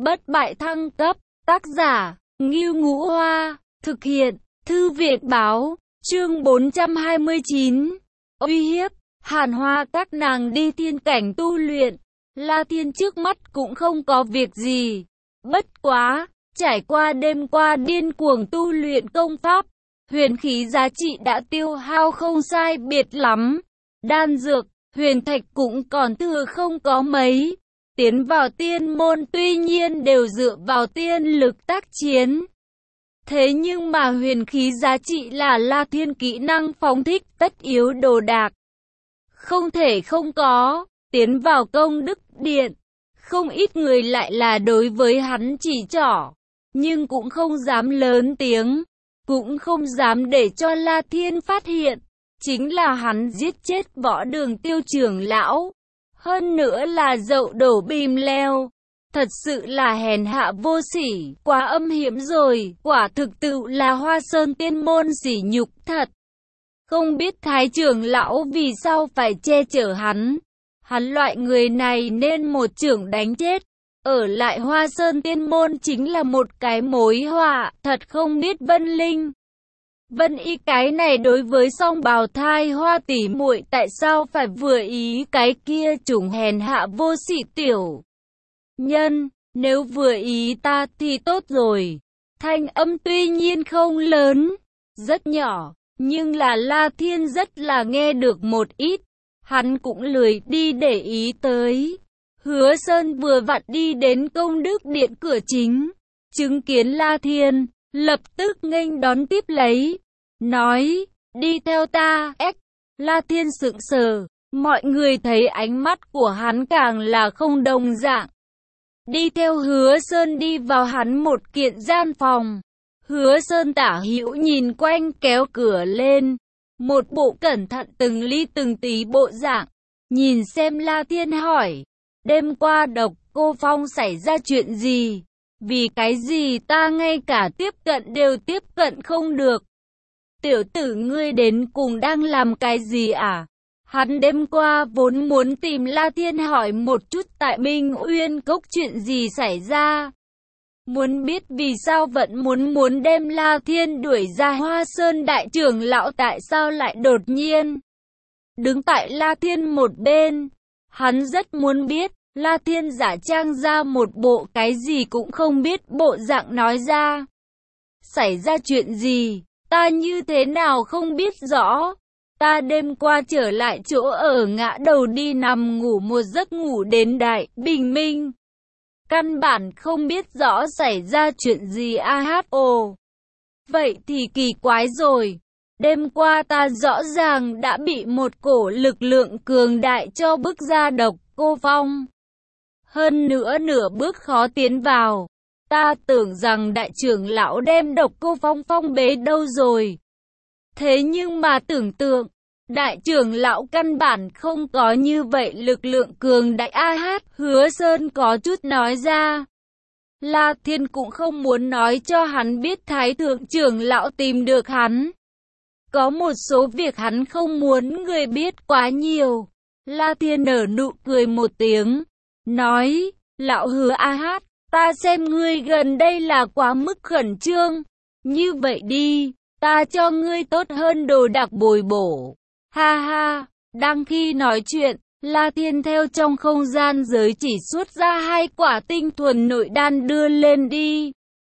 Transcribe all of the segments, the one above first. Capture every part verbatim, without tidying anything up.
bất bại thăng cấp, tác giả, Ngưu Ngũ Hoa, thực hiện, Thư viện Báo, chương bốn trăm hai mươi chín, uy hiếp, Hàn Hoa các nàng đi thiên cảnh tu luyện, La Thiên trước mắt cũng không có việc gì, bất quá, trải qua đêm qua điên cuồng tu luyện công pháp, huyền khí giá trị đã tiêu hao không sai biệt lắm, đan dược, huyền thạch cũng còn thừa không có mấy. Tiến vào tiên môn tuy nhiên đều dựa vào tiên lực tác chiến. Thế nhưng mà huyền khí giá trị là La Thiên kỹ năng phóng thích tất yếu đồ đạc. Không thể không có, tiến vào công đức điện. Không ít người lại là đối với hắn chỉ trỏ, nhưng cũng không dám lớn tiếng, cũng không dám để cho La Thiên phát hiện. Chính là hắn giết chết Võ Đường Tiêu trưởng lão. Hơn nữa là dậu đổ bìm leo. Thật sự là hèn hạ vô sỉ, quá âm hiểm rồi, quả thực tự là Hoa Sơn tiên môn sỉ nhục thật. Không biết Thái trưởng lão vì sao phải che chở hắn. Hắn loại người này nên một trưởng đánh chết. Ở lại Hoa Sơn tiên môn chính là một cái mối họa, thật không biết Vân Linh. Vân Y cái này đối với song bào thai Hoa tỷ muội tại sao phải vừa ý cái kia chủng hèn hạ vô sỉ tiểu nhân, nếu vừa ý ta thì tốt rồi. Thanh âm tuy nhiên không lớn, rất nhỏ, nhưng là La Thiên rất là nghe được một ít, hắn cũng lười đi để ý tới. Hứa Sơn vừa vặn đi đến công đức điện cửa chính, chứng kiến La Thiên, lập tức nghênh đón tiếp lấy. Nói, đi theo ta, ếch. La Thiên sững sờ, mọi người thấy ánh mắt của hắn càng là không đồng dạng. Đi theo Hứa Sơn đi vào hắn một kiện gian phòng. Hứa Sơn tả hữu nhìn quanh kéo cửa lên. Một bộ cẩn thận từng ly từng tí bộ dạng. Nhìn xem La Thiên hỏi, đêm qua Độc Cô Phong xảy ra chuyện gì? Vì cái gì ta ngay cả tiếp cận đều tiếp cận không được? Tiểu tử ngươi đến cùng đang làm cái gì à? Hắn đêm qua vốn muốn tìm La Thiên hỏi một chút tại Minh Uyên Cốc chuyện gì xảy ra. Muốn biết vì sao vẫn muốn muốn đem La Thiên đuổi ra. Hoa Sơn đại trưởng lão tại sao lại đột nhiên đứng tại La Thiên một bên. Hắn rất muốn biết. La Thiên giả trang ra một bộ cái gì cũng không biết bộ dạng nói ra. Xảy ra chuyện gì? Ta như thế nào không biết rõ. Ta đêm qua trở lại chỗ ở ngã đầu đi nằm ngủ một giấc ngủ đến đại bình minh. Căn bản không biết rõ xảy ra chuyện gì. A hát ồ. Vậy thì kỳ quái rồi. Đêm qua ta rõ ràng đã bị một cổ lực lượng cường đại cho bức ra Độc Cô Phong. Hơn nữa nửa bước khó tiến vào. Ta tưởng rằng đại trưởng lão đem Độc Cô Phong phong bế đâu rồi. Thế nhưng mà tưởng tượng, đại trưởng lão căn bản không có như vậy lực lượng cường đại. A hát, Hứa Sơn có chút nói ra. La Thiên cũng không muốn nói cho hắn biết Thái thượng trưởng lão tìm được hắn. Có một số việc hắn không muốn người biết quá nhiều. La Thiên nở nụ cười một tiếng, nói, lão Hứa A hát. Ta xem ngươi gần đây là quá mức khẩn trương. Như vậy đi, ta cho ngươi tốt hơn đồ đặc bồi bổ. Ha ha, đang khi nói chuyện, La Thiên theo trong không gian giới chỉ xuất ra hai quả tinh thuần nội đan đưa lên đi.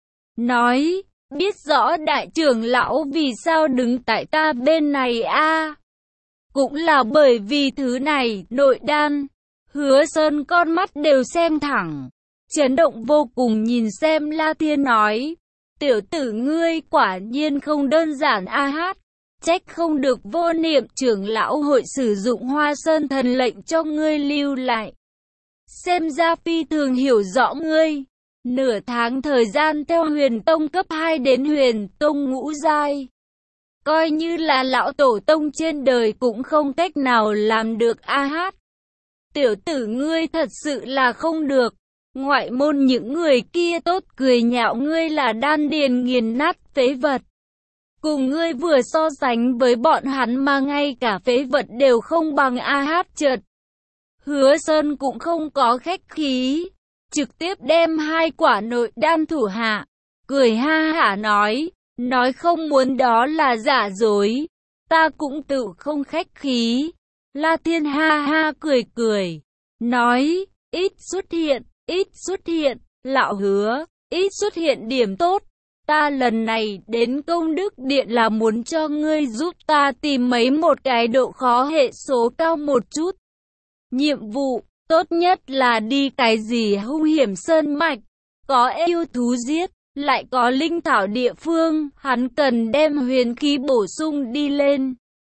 Nói, biết rõ đại trưởng lão vì sao đứng tại ta bên này a à? Cũng là bởi vì thứ này, nội đan. Hứa Sơn con mắt đều xem thẳng. Chấn động vô cùng nhìn xem La Thiên nói, tiểu tử ngươi quả nhiên không đơn giản. A hát, trách không được Vô Niệm trưởng lão hội sử dụng Hoa Sơn thần lệnh cho ngươi lưu lại. Xem ra phi thường hiểu rõ ngươi. Nửa tháng thời gian theo huyền tông cấp hai đến huyền tông ngũ giai. Coi như là lão tổ tông trên đời cũng không cách nào làm được. A hát, tiểu tử ngươi thật sự là không được. Ngoại môn những người kia tốt cười nhạo ngươi là đan điền nghiền nát phế vật. Cùng ngươi vừa so sánh với bọn hắn mà ngay cả phế vật đều không bằng. A hát chợt. Hứa Sơn cũng không có khách khí. trực tiếp đem hai quả nội đan thủ hạ, cười ha hả nói, nói không muốn đó là giả dối, ta cũng tự không khách khí. La Thiên ha ha cười cười, nói, ít xuất hiện, ít xuất hiện, lão hứa, ít xuất hiện điểm tốt. Ta lần này đến công đức điện là muốn cho ngươi giúp ta tìm mấy một cái độ khó hệ số cao một chút. Nhiệm vụ, tốt nhất là đi cái gì hung hiểm sơn mạch, có yêu thú giết, lại có linh thảo địa phương, hắn cần đem huyền khí bổ sung đi lên.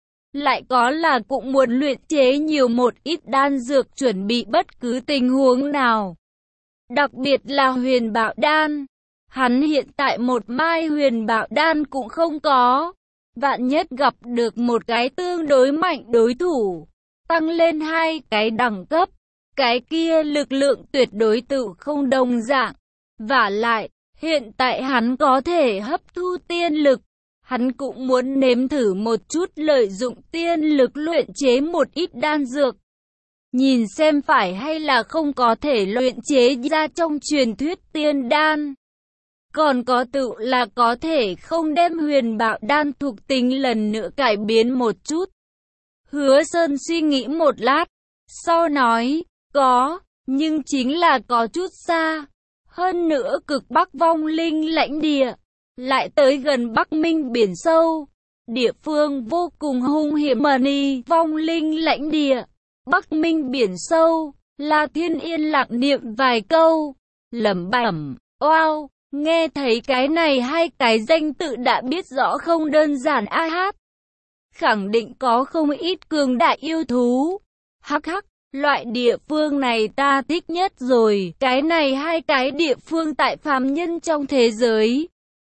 Lại có là cũng muốn luyện chế nhiều một ít đan dược chuẩn bị bất cứ tình huống nào. Đặc biệt là huyền bảo đan. Hắn hiện tại một mai huyền bảo đan cũng không có. Vạn nhất gặp được một cái tương đối mạnh đối thủ, tăng lên hai cái đẳng cấp, cái kia lực lượng tuyệt đối tự không đồng dạng. Vả lại, hiện tại hắn có thể hấp thu tiên lực. Hắn cũng muốn nếm thử một chút lợi dụng tiên lực luyện chế một ít đan dược. Nhìn xem phải hay là không có thể luyện chế ra trong truyền thuyết tiên đan. Còn có tự là có thể không đem huyền bảo đan thuộc tính lần nữa cải biến một chút. Hứa Sơn suy nghĩ một lát, sau nói, có, nhưng chính là có chút xa. Hơn nữa cực bắc vong linh lãnh địa, lại tới gần Bắc Minh biển sâu. Địa phương vô cùng hung hiểm mờ ni, vong linh lãnh địa, Bắc Minh biển sâu. La Thiên yên lặng niệm vài câu, lẩm bẩm, oao, nghe thấy cái này hai cái danh tự đã biết rõ không đơn giản a hát. Khẳng định có không ít cường đại yêu thú. Hắc hắc, loại địa phương này ta thích nhất rồi. Cái này hai cái địa phương tại phàm nhân trong thế giới,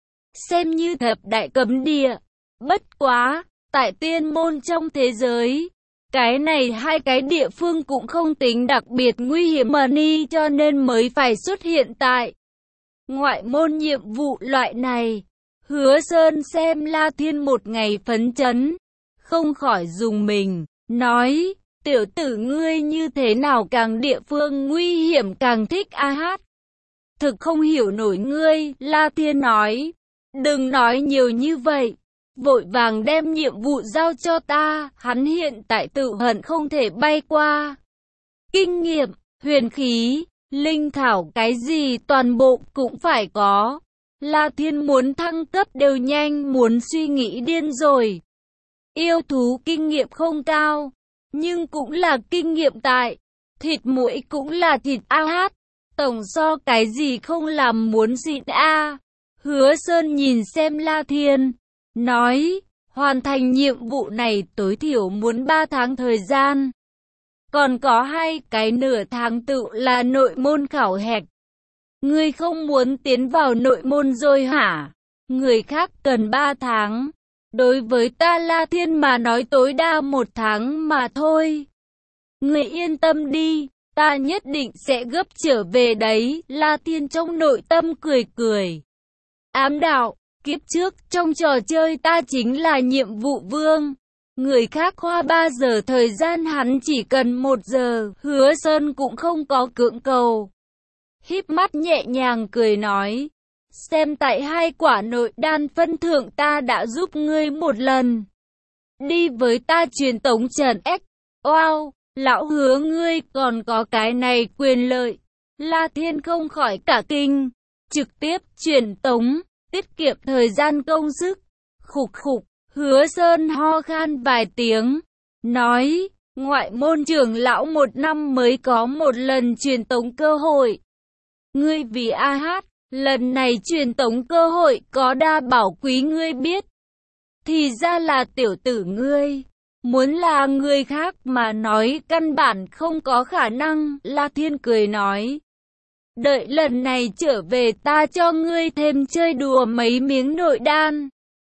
xem như thập đại cấm địa. Bất quá, tại tiên môn trong thế giới, cái này hai cái địa phương cũng không tính đặc biệt nguy hiểm mà ni cho nên mới phải xuất hiện tại ngoại môn nhiệm vụ loại này. Hứa Sơn xem La Thiên một ngày phấn chấn, không khỏi dùng mình, nói, tiểu tử ngươi như thế nào càng địa phương nguy hiểm càng thích a hát. Thực không hiểu nổi ngươi, La Thiên nói, đừng nói nhiều như vậy, vội vàng đem nhiệm vụ giao cho ta, hắn hiện tại tự hận không thể bay qua. Kinh nghiệm, huyền khí, linh thảo cái gì toàn bộ cũng phải có. La Thiên muốn thăng cấp đều nhanh muốn suy nghĩ điên rồi. Yêu thú kinh nghiệm không cao, nhưng cũng là kinh nghiệm tại. Thịt muỗi cũng là thịt a hát. Tổng so cái gì không làm muốn xịn a. Hứa Sơn nhìn xem La Thiên, nói, hoàn thành nhiệm vụ này tối thiểu muốn ba tháng thời gian. Còn có hai cái nửa tháng tự là nội môn khảo hạch. Ngươi không muốn tiến vào nội môn rồi hả? Người khác cần ba tháng. Đối với ta La Thiên mà nói tối đa một tháng mà thôi. Ngươi yên tâm đi, ta nhất định sẽ gấp trở về đấy. La Thiên trong nội tâm cười cười. Ám đạo, kiếp trước trong trò chơi ta chính là nhiệm vụ vương. Người khác hoa ba giờ thời gian hắn chỉ cần một giờ. Hứa Sơn cũng không có cưỡng cầu. Híp mắt nhẹ nhàng cười nói, xem tại hai quả nội đan phân thượng ta đã giúp ngươi một lần. Đi với ta truyền tống trận ếch. Wow, lão Hứa ngươi còn có cái này quyền lợi. La Thiên không khỏi cả kinh, trực tiếp truyền tống, tiết kiệm thời gian công sức. Khục khục, Hứa Sơn ho khan vài tiếng, nói, ngoại môn trưởng lão một năm mới có một lần truyền tống cơ hội. Ngươi vì a hát, lần này truyền tống cơ hội có đa bảo quý ngươi biết. Thì ra là tiểu tử ngươi, muốn là người khác mà nói căn bản không có khả năng. La Thiên cười nói, đợi lần này trở về ta cho ngươi thêm chơi đùa mấy miếng nội đan.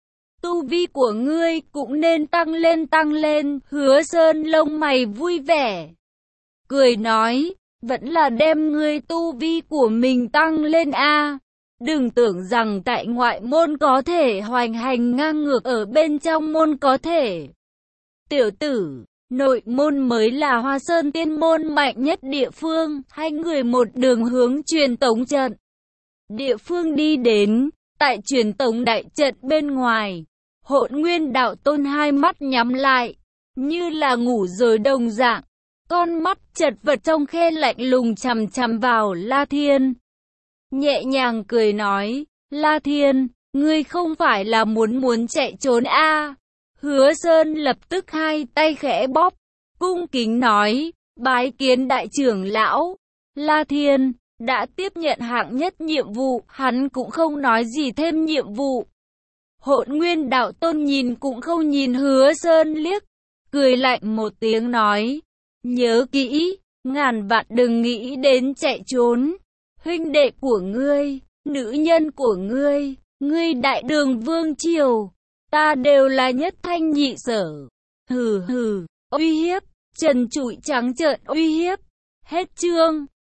Tu vi của ngươi cũng nên tăng lên tăng lên. Hứa Sơn lông mày vui vẻ, cười nói, vẫn là đem ngươi tu vi của mình tăng lên a. Đừng tưởng rằng tại ngoại môn có thể hoành hành ngang ngược ở bên trong môn có thể. Tiểu tử, Nội môn mới là Hoa Sơn tiên môn mạnh nhất địa phương, hai người một đường hướng truyền tống trận. Địa phương đi đến, tại truyền tống đại trận bên ngoài, Hỗn Nguyên Đạo Tôn hai mắt nhắm lại, như là ngủ rồi đồng dạng, con mắt chật vật trong khe lạnh lùng chằm chằm vào La Thiên. Nhẹ nhàng cười nói, La Thiên, ngươi không phải là muốn muốn chạy trốn a? À? Hứa Sơn lập tức hai tay khẽ bóp, cung kính nói, bái kiến đại trưởng lão. La Thiên đã tiếp nhận hạng nhất nhiệm vụ, hắn cũng không nói gì thêm nhiệm vụ. Hỗn Nguyên Đạo Tôn nhìn cũng không nhìn Hứa Sơn liếc, cười lạnh một tiếng nói, nhớ kỹ, ngàn vạn đừng nghĩ đến chạy trốn. Huynh đệ của ngươi, nữ nhân của ngươi, ngươi đại đường vương triều, ta đều là nhất thanh nhị sở. Hừ hừ, uy hiếp, trần trụi trắng trợn uy hiếp. Hết chương.